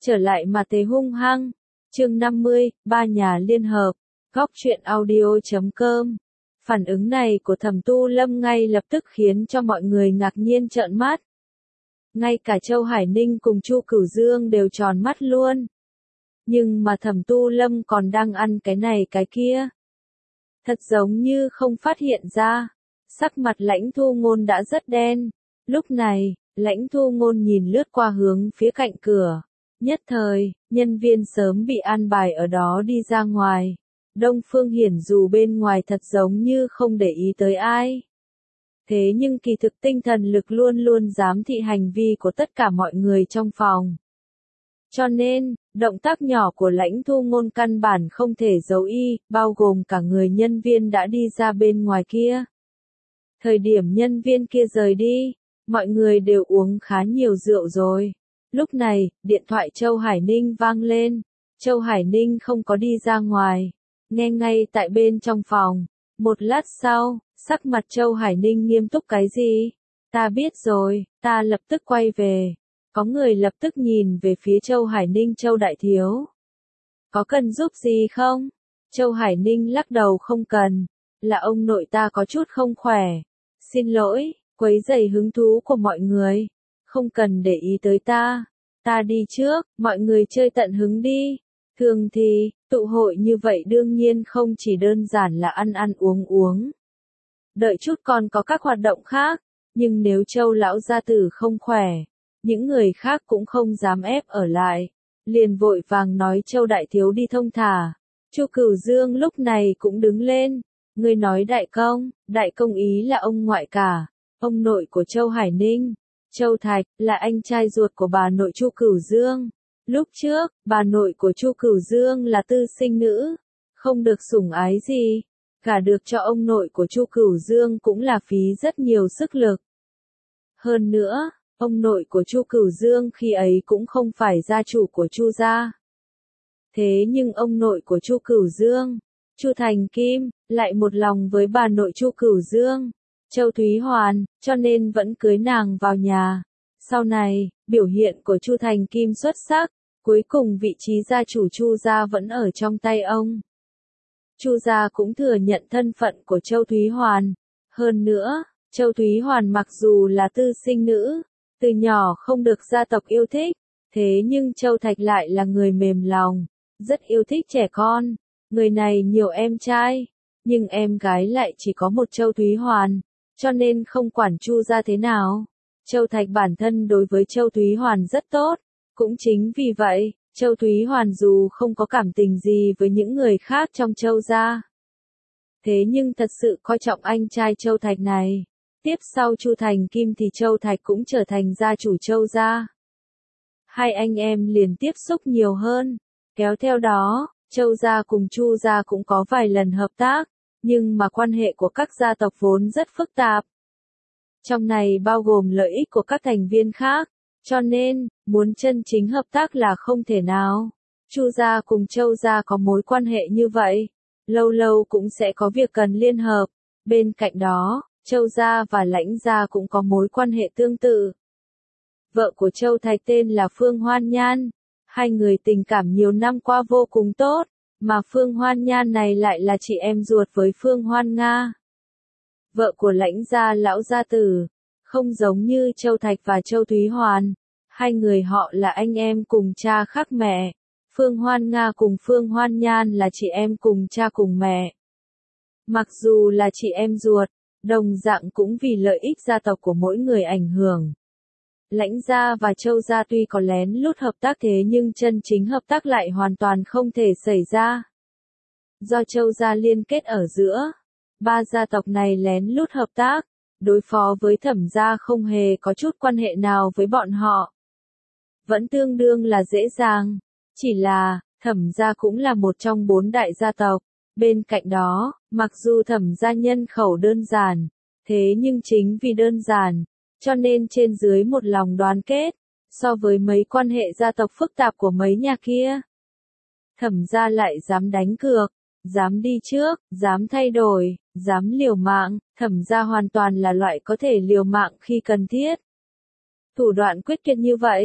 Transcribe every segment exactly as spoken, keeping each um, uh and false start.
Trở lại mà thế hung hăng. Chương năm mươi, ba nhà liên hợp. Góc truyện audio chấm com. Phản ứng này của Thẩm Tu Lâm ngay lập tức khiến cho mọi người ngạc nhiên trợn mắt. Ngay cả Châu Hải Ninh cùng Chu Cửu Dương đều tròn mắt luôn. Nhưng mà Thẩm Tu Lâm còn đang ăn cái này cái kia. Thật giống như không phát hiện ra. Sắc mặt Lãnh Thu Ngôn đã rất đen. Lúc này, Lãnh Thu Ngôn nhìn lướt qua hướng phía cạnh cửa. Nhất thời, nhân viên sớm bị an bài ở đó đi ra ngoài. Đông Phương Hiển dù bên ngoài thật giống như không để ý tới ai. Thế nhưng kỳ thực tinh thần lực luôn luôn giám thị hành vi của tất cả mọi người trong phòng. Cho nên, động tác nhỏ của Lãnh Thu Ngôn căn bản không thể giấu y, bao gồm cả người nhân viên đã đi ra bên ngoài kia. Thời điểm nhân viên kia rời đi, mọi người đều uống khá nhiều rượu rồi. Lúc này, điện thoại Châu Hải Ninh vang lên. Châu Hải Ninh không có đi ra ngoài. Nghe ngay tại bên trong phòng. Một lát sau, sắc mặt Châu Hải Ninh nghiêm túc cái gì? Ta biết rồi, ta lập tức quay về. Có người lập tức nhìn về phía Châu Hải Ninh. Châu đại thiếu. Có cần giúp gì không? Châu Hải Ninh lắc đầu không cần. Là ông nội ta có chút không khỏe. Xin lỗi, quấy rầy hứng thú của mọi người. Không cần để ý tới ta. Ta đi trước, mọi người chơi tận hứng đi. Thường thì, tụ hội như vậy đương nhiên không chỉ đơn giản là ăn ăn uống uống. Đợi chút còn có các hoạt động khác, nhưng nếu Châu lão gia tử không khỏe, những người khác cũng không dám ép ở lại. Liền vội vàng nói Châu đại thiếu đi thông thả. Chu Cửu Dương lúc này cũng đứng lên. Người nói đại công, đại công ý là ông ngoại cả, ông nội của Châu Hải Ninh. Châu Thạch là anh trai ruột của bà nội Chu Cửu Dương. Lúc trước, bà nội của Chu Cửu Dương là tư sinh nữ, không được sủng ái gì, cả được cho ông nội của Chu Cửu Dương cũng là phí rất nhiều sức lực. Hơn nữa, ông nội của Chu Cửu Dương khi ấy cũng không phải gia chủ của Chu gia. Thế nhưng ông nội của Chu Cửu Dương, Chu Thành Kim, lại một lòng với bà nội Chu Cửu Dương, Châu Thúy Hoàn, cho nên vẫn cưới nàng vào nhà. Sau này, biểu hiện của Chu Thành Kim xuất sắc, cuối cùng vị trí gia chủ Chu gia vẫn ở trong tay ông. Chu gia cũng thừa nhận thân phận của Châu Thúy Hoàn. Hơn nữa, Châu Thúy Hoàn mặc dù là tư sinh nữ, từ nhỏ không được gia tộc yêu thích, thế nhưng Châu Thạch lại là người mềm lòng, rất yêu thích trẻ con. Người này nhiều em trai, nhưng em gái lại chỉ có một Châu Thúy Hoàn, cho nên không quản Chu gia thế nào. Châu Thạch bản thân đối với Châu Thúy Hoàn rất tốt, cũng chính vì vậy, Châu Thúy Hoàn dù không có cảm tình gì với những người khác trong Châu gia. Thế nhưng thật sự coi trọng anh trai Châu Thạch này. Tiếp sau Chu Thành Kim thì Châu Thạch cũng trở thành gia chủ Châu gia. Hai anh em liền tiếp xúc nhiều hơn, kéo theo đó, Châu gia cùng Chu gia cũng có vài lần hợp tác, nhưng mà quan hệ của các gia tộc vốn rất phức tạp. Trong này bao gồm lợi ích của các thành viên khác, cho nên, muốn chân chính hợp tác là không thể nào. Chu gia cùng Châu gia có mối quan hệ như vậy, lâu lâu cũng sẽ có việc cần liên hợp. Bên cạnh đó, Châu gia và Lãnh gia cũng có mối quan hệ tương tự. Vợ của Châu Thạch tên là Phương Hoan Nhan, hai người tình cảm nhiều năm qua vô cùng tốt, mà Phương Hoan Nhan này lại là chị em ruột với Phương Hoan Nga. Vợ của Lãnh gia lão gia tử, không giống như Châu Thạch và Châu Thúy Hoàn, hai người họ là anh em cùng cha khác mẹ. Phương Hoan Nga cùng Phương Hoan Nhan là chị em cùng cha cùng mẹ. Mặc dù là chị em ruột, đồng dạng cũng vì lợi ích gia tộc của mỗi người ảnh hưởng. Lãnh gia và Châu gia tuy có lén lút hợp tác thế nhưng chân chính hợp tác lại hoàn toàn không thể xảy ra. Do Châu gia liên kết ở giữa, ba gia tộc này lén lút hợp tác, đối phó với Thẩm gia không hề có chút quan hệ nào với bọn họ. Vẫn tương đương là dễ dàng, chỉ là, Thẩm gia cũng là một trong bốn đại gia tộc. Bên cạnh đó, mặc dù Thẩm gia nhân khẩu đơn giản, thế nhưng chính vì đơn giản, cho nên trên dưới một lòng đoàn kết, so với mấy quan hệ gia tộc phức tạp của mấy nhà kia. Thẩm gia lại dám đánh cược, dám đi trước, dám thay đổi, dám liều mạng, Thẩm gia hoàn toàn là loại có thể liều mạng khi cần thiết. Thủ đoạn quyết tuyệt như vậy,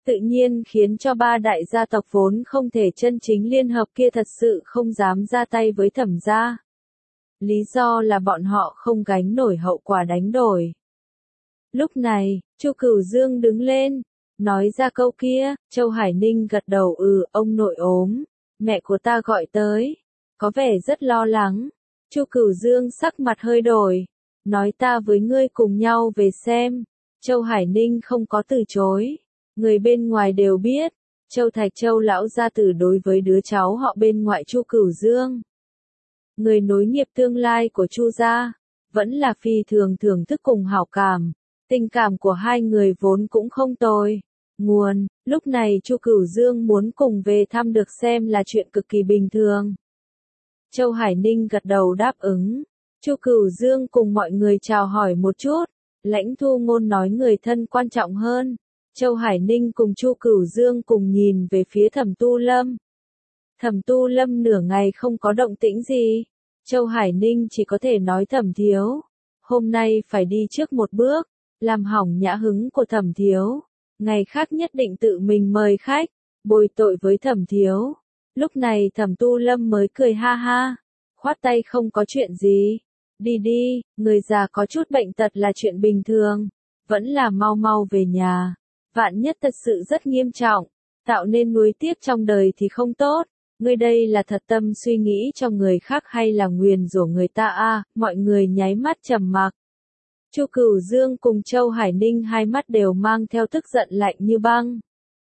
tự nhiên khiến cho ba đại gia tộc vốn không thể chân chính liên hợp kia thật sự không dám ra tay với Thẩm gia. Lý do là bọn họ không gánh nổi hậu quả đánh đổi. Lúc này, Chu Cửu Dương đứng lên, nói ra câu kia. Châu Hải Ninh gật đầu, ừ, ông nội ốm, mẹ của ta gọi tới, có vẻ rất lo lắng. Chu Cửu Dương sắc mặt hơi đổi, nói ta với ngươi cùng nhau về xem. Châu Hải Ninh không có từ chối, người bên ngoài đều biết, Châu Thạch Châu lão gia tử đối với đứa cháu họ bên ngoại Chu Cửu Dương, người nối nghiệp tương lai của Chu gia, vẫn là phi thường thưởng thức cùng hảo cảm. Tình cảm của hai người vốn cũng không tồi. Nguồn, lúc này Chu Cửu Dương muốn cùng về thăm được xem là chuyện cực kỳ bình thường. Châu Hải Ninh gật đầu đáp ứng. Chu Cửu Dương cùng mọi người chào hỏi một chút. Lãnh Thu Ngôn nói người thân quan trọng hơn. Châu Hải Ninh cùng Chu Cửu Dương cùng nhìn về phía Thẩm Tu Lâm. Thẩm Tu Lâm nửa ngày không có động tĩnh gì. Châu Hải Ninh chỉ có thể nói Thẩm thiếu, hôm nay phải đi trước một bước, làm hỏng nhã hứng của Thẩm thiếu. Ngày khác nhất định tự mình mời khách, bồi tội với Thẩm thiếu. Lúc này Thẩm Tu Lâm mới cười ha ha, khoát tay không có chuyện gì. Đi đi, người già có chút bệnh tật là chuyện bình thường, vẫn là mau mau về nhà. Vạn nhất thật sự rất nghiêm trọng, tạo nên nuối tiếc trong đời thì không tốt. Ngươi đây là thật tâm suy nghĩ cho người khác hay là nguyền rủa người ta a? À, mọi người nháy mắt trầm mặc. Chu Cửu Dương cùng Châu Hải Ninh hai mắt đều mang theo tức giận lạnh như băng.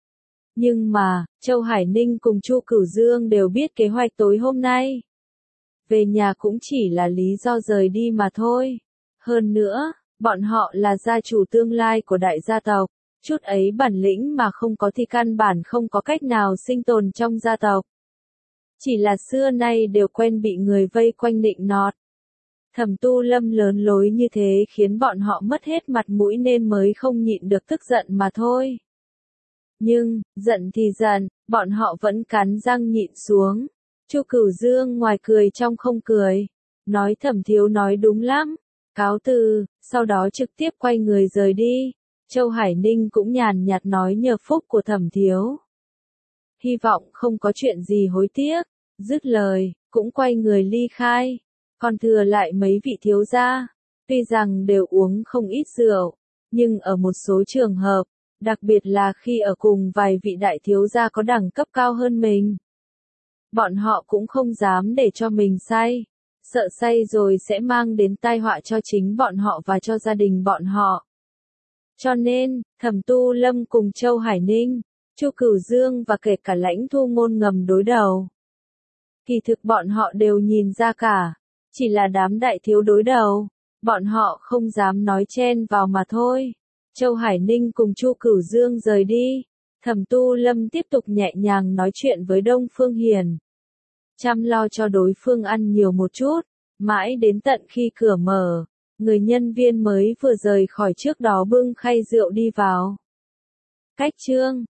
Nhưng mà, Châu Hải Ninh cùng Chu Cửu Dương đều biết kế hoạch tối hôm nay. Về nhà cũng chỉ là lý do rời đi mà thôi. Hơn nữa, bọn họ là gia chủ tương lai của đại gia tộc. Chút ấy bản lĩnh mà không có thì căn bản không có cách nào sinh tồn trong gia tộc. Chỉ là xưa nay đều quen bị người vây quanh nịnh nọt. Thẩm Tu Lâm lớn lối như thế khiến bọn họ mất hết mặt mũi nên mới không nhịn được tức giận mà thôi. Nhưng, giận thì giận, bọn họ vẫn cắn răng nhịn xuống. Chu Cửu Dương ngoài cười trong không cười, nói Thẩm thiếu nói đúng lắm, cáo từ, sau đó trực tiếp quay người rời đi. Châu Hải Ninh cũng nhàn nhạt nói nhờ phúc của Thẩm thiếu. Hy vọng không có chuyện gì hối tiếc, dứt lời, cũng quay người ly khai. Còn thừa lại mấy vị thiếu gia, tuy rằng đều uống không ít rượu, nhưng ở một số trường hợp, đặc biệt là khi ở cùng vài vị đại thiếu gia có đẳng cấp cao hơn mình, bọn họ cũng không dám để cho mình say, sợ say rồi sẽ mang đến tai họa cho chính bọn họ và cho gia đình bọn họ. Cho nên, Thẩm Tu Lâm cùng Châu Hải Ninh, Chu Cửu Dương và kể cả Lãnh Thu Ngôn ngầm đối đầu. Kỳ thực bọn họ đều nhìn ra cả, chỉ là đám đại thiếu đối đầu, bọn họ không dám nói chen vào mà thôi. Châu Hải Ninh cùng Chu Cửu Dương rời đi, Thẩm Tu Lâm tiếp tục nhẹ nhàng nói chuyện với Đông Phương Hiền. Chăm lo cho đối phương ăn nhiều một chút, mãi đến tận khi cửa mở, người nhân viên mới vừa rời khỏi trước đó bưng khay rượu đi vào. Cách chương